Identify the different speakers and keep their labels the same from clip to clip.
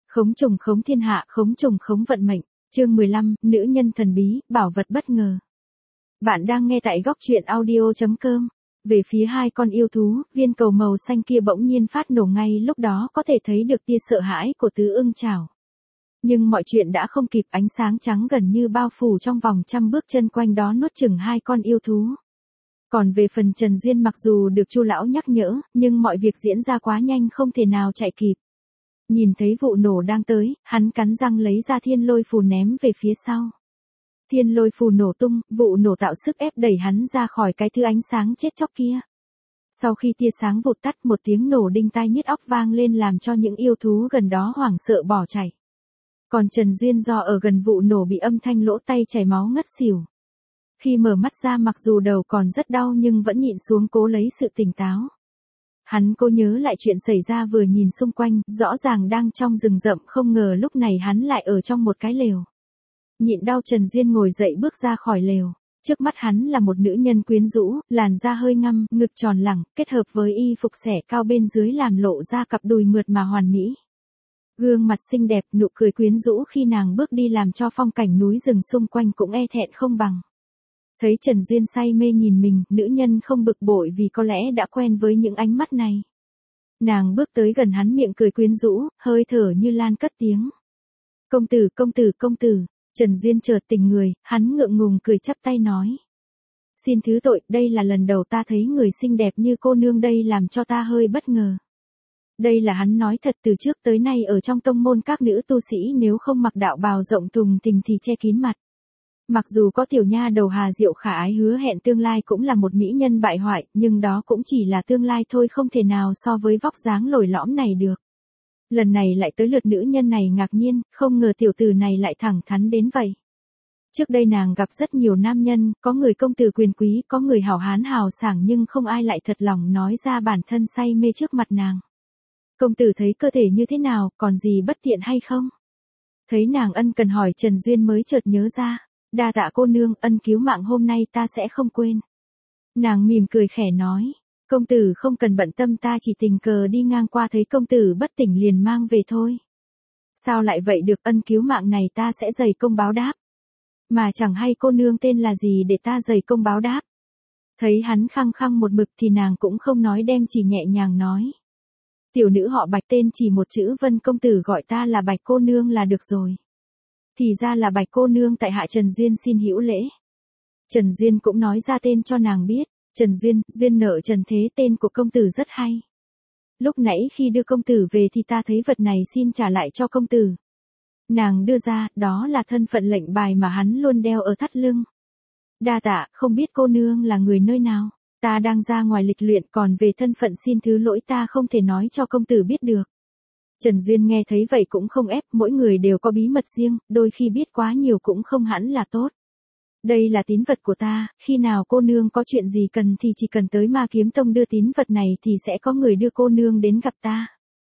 Speaker 1: Khống trùng khống thiên hạ, khống trùng khống vận mệnh. Chương 15, nữ nhân thần bí, bảo vật bất ngờ. Bạn đang nghe tại góc truyện audio.com. Về phía hai con yêu thú, viên cầu màu xanh kia bỗng nhiên phát nổ ngay lúc đó, có thể thấy được tia sợ hãi của Tứ Ưng Chảo. Nhưng mọi chuyện đã không kịp, ánh sáng trắng gần như bao phủ trong vòng 100 bước chân quanh đó nuốt chửng hai con yêu thú. Còn về phần Trần Duyên, mặc dù được Chu lão nhắc nhở, nhưng mọi việc diễn ra quá nhanh không thể nào chạy kịp. Nhìn thấy vụ nổ đang tới, hắn cắn răng lấy ra thiên lôi phù ném về phía sau. Thiên lôi phù nổ tung, vụ nổ tạo sức ép đẩy hắn ra khỏi cái thứ ánh sáng chết chóc kia. Sau khi tia sáng vụt tắt, một tiếng nổ đinh tai nhức óc vang lên làm cho những yêu thú gần đó hoảng sợ bỏ chạy. Còn Trần Duyên do ở gần vụ nổ bị âm thanh lỗ tay chảy máu ngất xỉu. Khi mở mắt ra, mặc dù đầu còn rất đau nhưng vẫn nhịn xuống cố lấy sự tỉnh táo. Hắn cố nhớ lại chuyện xảy ra, vừa nhìn xung quanh, rõ ràng đang trong rừng rậm, không ngờ lúc này hắn lại ở trong một cái lều. Nhịn đau, Trần Duyên ngồi dậy bước ra khỏi lều. Trước mắt hắn là một nữ nhân quyến rũ, làn da hơi ngăm, ngực tròn lẳng, kết hợp với y phục xẻ cao bên dưới làm lộ ra cặp đùi mượt mà hoàn mỹ. Gương mặt xinh đẹp, nụ cười quyến rũ khi nàng bước đi làm cho phong cảnh núi rừng xung quanh cũng e thẹn không bằng. Thấy Trần Duyên say mê nhìn mình, nữ nhân không bực bội vì có lẽ đã quen với những ánh mắt này. Nàng bước tới gần hắn, miệng cười quyến rũ, hơi thở như lan cất tiếng. Công tử, công tử, công tử. Trần Duyên chợt tỉnh người, hắn ngượng ngùng cười chắp tay nói. Xin thứ tội, đây là lần đầu ta thấy người xinh đẹp như cô nương đây, làm cho ta hơi bất ngờ. Đây là hắn nói thật, từ trước tới nay ở trong tông môn các nữ tu sĩ nếu không mặc đạo bào rộng thùng thình thì che kín mặt. Mặc dù có tiểu nha đầu Hà Diệu khả ái hứa hẹn tương lai cũng là một mỹ nhân bại hoại, nhưng đó cũng chỉ là tương lai thôi, không thể nào so với vóc dáng lồi lõm này được. Lần này lại tới lượt nữ nhân này ngạc nhiên, không ngờ tiểu tử này lại thẳng thắn đến vậy. Trước đây nàng gặp rất nhiều nam nhân, có người công tử quyền quý, có người hảo hán hào sảng, nhưng không ai lại thật lòng nói ra bản thân say mê trước mặt nàng. Công tử thấy cơ thể như thế nào, còn gì bất tiện hay không? Thấy nàng ân cần hỏi, Trần Duyên mới chợt nhớ ra. Đa tạ cô nương, ân cứu mạng hôm nay ta sẽ không quên. Nàng mỉm cười khẽ nói. Công tử không cần bận tâm, ta chỉ tình cờ đi ngang qua thấy công tử bất tỉnh liền mang về thôi. Sao lại vậy được, ân cứu mạng này ta sẽ dày công báo đáp. Mà chẳng hay cô nương tên là gì để ta dày công báo đáp. Thấy hắn khăng khăng một mực thì nàng cũng không nói đem, chỉ nhẹ nhàng nói. Tiểu nữ họ Bạch, tên chỉ một chữ Vân, công tử gọi ta là Bạch cô nương là được rồi. Thì ra là Bạch cô nương, tại hạ Trần Duyên xin hữu lễ. Trần Duyên cũng nói ra tên cho nàng biết. Trần Duyên, duyên nợ trần thế, tên của công tử rất hay. Lúc nãy khi đưa công tử về thì ta thấy vật này, xin trả lại cho công tử. Nàng đưa ra, đó là thân phận lệnh bài mà hắn luôn đeo ở thắt lưng. Đa tạ, không biết cô nương là người nơi nào. Ta đang ra ngoài lịch luyện, còn về thân phận xin thứ lỗi, ta không thể nói cho công tử biết được. Trần Duyên nghe thấy vậy cũng không ép, mỗi người đều có bí mật riêng, đôi khi biết quá nhiều cũng không hẳn là tốt. Đây là tín vật của ta, khi nào cô nương có chuyện gì cần thì chỉ cần tới Ma Kiếm Tông đưa tín vật này thì sẽ có người đưa cô nương đến gặp ta.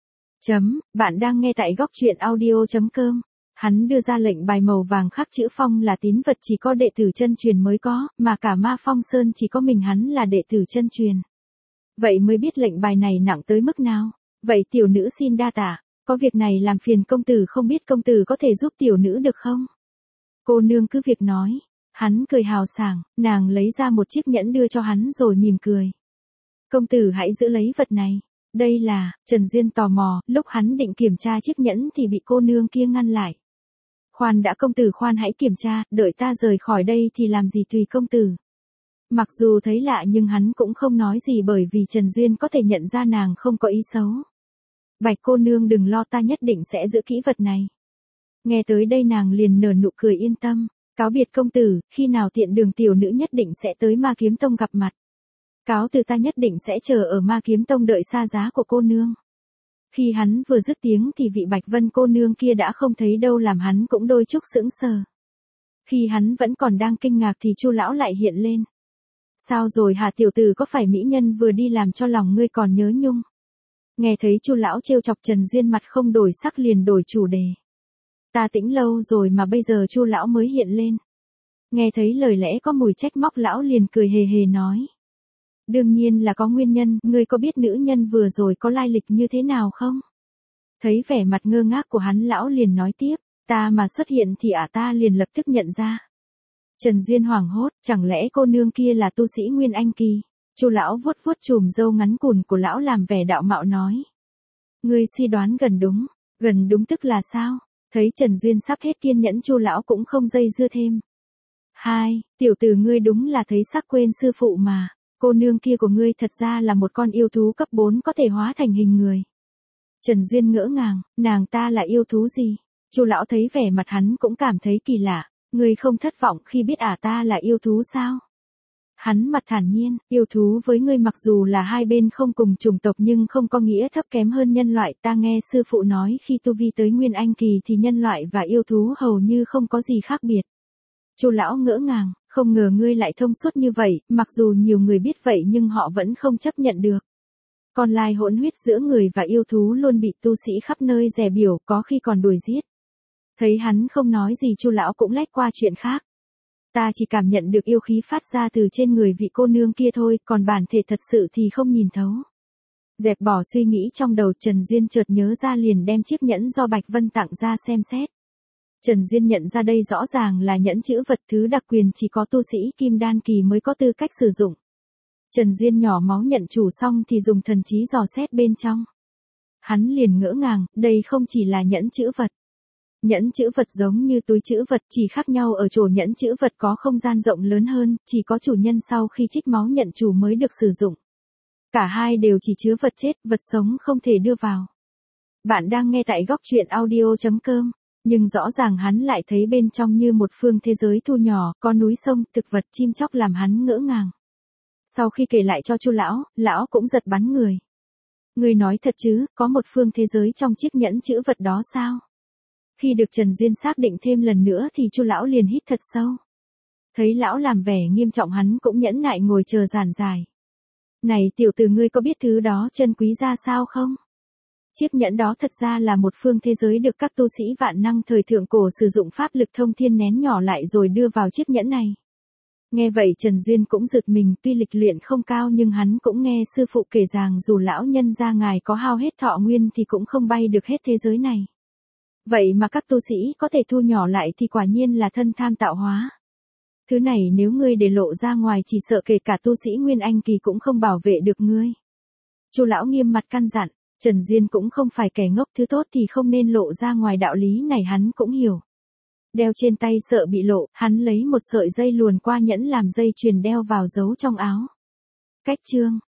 Speaker 1: Bạn đang nghe tại góc truyện audio.com. Hắn đưa ra lệnh bài màu vàng khắc chữ Phong là tín vật chỉ có đệ tử chân truyền mới có, mà cả Ma Phong Sơn chỉ có mình hắn là đệ tử chân truyền. Vậy mới biết lệnh bài này nặng tới mức nào. Vậy tiểu nữ xin đa tạ, có việc này làm phiền công tử, không biết công tử có thể giúp tiểu nữ được không? Cô nương cứ việc nói. Hắn cười hào sảng, nàng lấy ra một chiếc nhẫn đưa cho hắn rồi mỉm cười. Công tử hãy giữ lấy vật này. Đây là, Trần Duyên tò mò, lúc hắn định kiểm tra chiếc nhẫn thì bị cô nương kia ngăn lại. Khoan đã công tử, khoan hãy kiểm tra, đợi ta rời khỏi đây thì làm gì tùy công tử. Mặc dù thấy lạ nhưng hắn cũng không nói gì, bởi vì Trần Duyên có thể nhận ra nàng không có ý xấu. Bạch cô nương đừng lo, ta nhất định sẽ giữ kỹ vật này. Nghe tới đây nàng liền nở nụ cười yên tâm. Cáo biệt công tử, khi nào tiện đường tiểu nữ nhất định sẽ tới Ma Kiếm Tông gặp mặt. Cáo từ, ta nhất định sẽ chờ ở Ma Kiếm Tông đợi xa giá của cô nương. Khi hắn vừa dứt tiếng thì vị Bạch Vân cô nương kia đã không thấy đâu, làm hắn cũng đôi chút sững sờ. Khi hắn vẫn còn đang kinh ngạc thì Chu lão lại hiện lên. Sao rồi hả tiểu tử, có phải mỹ nhân vừa đi làm cho lòng ngươi còn nhớ nhung? Nghe thấy Chu lão trêu chọc, Trần Duyên mặt không đổi sắc liền đổi chủ đề. Ta tĩnh lâu rồi mà bây giờ Chu lão mới hiện lên. Nghe thấy lời lẽ có mùi trách móc, lão liền cười hề hề nói. Đương nhiên là có nguyên nhân, ngươi có biết nữ nhân vừa rồi có lai lịch như thế nào không? Thấy vẻ mặt ngơ ngác của hắn, lão liền nói tiếp, ta mà xuất hiện thì ta liền lập tức nhận ra. Trần Duyên hoảng hốt, chẳng lẽ cô nương kia là tu sĩ Nguyên Anh kỳ? Chu lão vuốt vuốt chùm râu ngắn cùn của lão làm vẻ đạo mạo nói. Ngươi suy đoán gần đúng tức là sao? Thấy Trần Duyên sắp hết kiên nhẫn, Chu lão cũng không dây dưa thêm. Tiểu tử ngươi đúng là thấy sắc quên sư phụ mà, cô nương kia của ngươi thật ra là một con yêu thú cấp 4 có thể hóa thành hình người. Trần Duyên ngỡ ngàng, nàng ta là yêu thú gì? Chu lão thấy vẻ mặt hắn cũng cảm thấy kỳ lạ, ngươi không thất vọng khi biết ta là yêu thú sao? Hắn mặt thản nhiên, yêu thú với ngươi mặc dù là hai bên không cùng chủng tộc nhưng không có nghĩa thấp kém hơn nhân loại. Ta nghe sư phụ nói khi tu vi tới Nguyên Anh kỳ thì nhân loại và yêu thú hầu như không có gì khác biệt. Chu lão ngỡ ngàng, không ngờ ngươi lại thông suốt như vậy, mặc dù nhiều người biết vậy nhưng họ vẫn không chấp nhận được. Còn lai hỗn huyết giữa người và yêu thú luôn bị tu sĩ khắp nơi dè biểu, có khi còn đuổi giết. Thấy hắn không nói gì, Chu lão cũng lách qua chuyện khác. Ta chỉ cảm nhận được yêu khí phát ra từ trên người vị cô nương kia thôi, còn bản thể thật sự thì không nhìn thấu. Dẹp bỏ suy nghĩ trong đầu, Trần Duyên chợt nhớ ra liền đem chiếc nhẫn do Bạch Vân tặng ra xem xét. Trần Duyên nhận ra đây rõ ràng là nhẫn chữ vật, thứ đặc quyền chỉ có tu sĩ Kim Đan kỳ mới có tư cách sử dụng. Trần Duyên nhỏ máu nhận chủ xong thì dùng thần trí dò xét bên trong. Hắn liền ngỡ ngàng, đây không chỉ là nhẫn chữ vật. Nhẫn chữ vật giống như túi chữ vật, chỉ khác nhau ở chỗ nhẫn chữ vật có không gian rộng lớn hơn, chỉ có chủ nhân sau khi trích máu nhận chủ mới được sử dụng. Cả hai đều chỉ chứa vật chết, vật sống không thể đưa vào. Bạn đang nghe tại góc truyện audio.com, nhưng rõ ràng hắn lại thấy bên trong như một phương thế giới thu nhỏ, có núi sông, thực vật, chim chóc làm hắn ngỡ ngàng. Sau khi kể lại cho Chu lão, lão cũng giật bắn người. Ngươi nói thật chứ, có một phương thế giới trong chiếc nhẫn chữ vật đó sao? Khi được Trần Duyên xác định thêm lần nữa thì Chu lão liền hít thật sâu. Thấy lão làm vẻ nghiêm trọng, hắn cũng nhẫn nại ngồi chờ giảng giải. Này tiểu tử, ngươi có biết thứ đó chân quý ra sao không? Chiếc nhẫn đó thật ra là một phương thế giới được các tu sĩ vạn năng thời thượng cổ sử dụng pháp lực thông thiên nén nhỏ lại rồi đưa vào chiếc nhẫn này. Nghe vậy Trần Duyên cũng giật mình, tuy lịch luyện không cao nhưng hắn cũng nghe sư phụ kể rằng dù lão nhân gia ngài có hao hết thọ nguyên thì cũng không bay được hết thế giới này. Vậy mà các tu sĩ có thể thu nhỏ lại thì quả nhiên là thân tham tạo hóa. Thứ này nếu ngươi để lộ ra ngoài chỉ sợ kể cả tu sĩ Nguyên Anh kỳ cũng không bảo vệ được ngươi. Chu lão nghiêm mặt căn dặn, Trần Duyên cũng không phải kẻ ngốc, thứ tốt thì không nên lộ ra ngoài, đạo lý này hắn cũng hiểu. Đeo trên tay sợ bị lộ, hắn lấy một sợi dây luồn qua nhẫn làm dây chuyền đeo vào giấu trong áo. Cách chương